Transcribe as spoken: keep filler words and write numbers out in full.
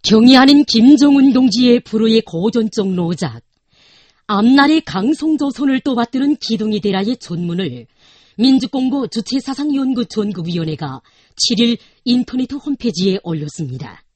경의하는 김정은 동지의 불후의 고전적 노작, 앞날의 강성조선을 또받드는 기둥이 되라의 전문을 민주공보 주체사상연구 전국위원회가 칠 일 인터넷 홈페이지에 올렸습니다.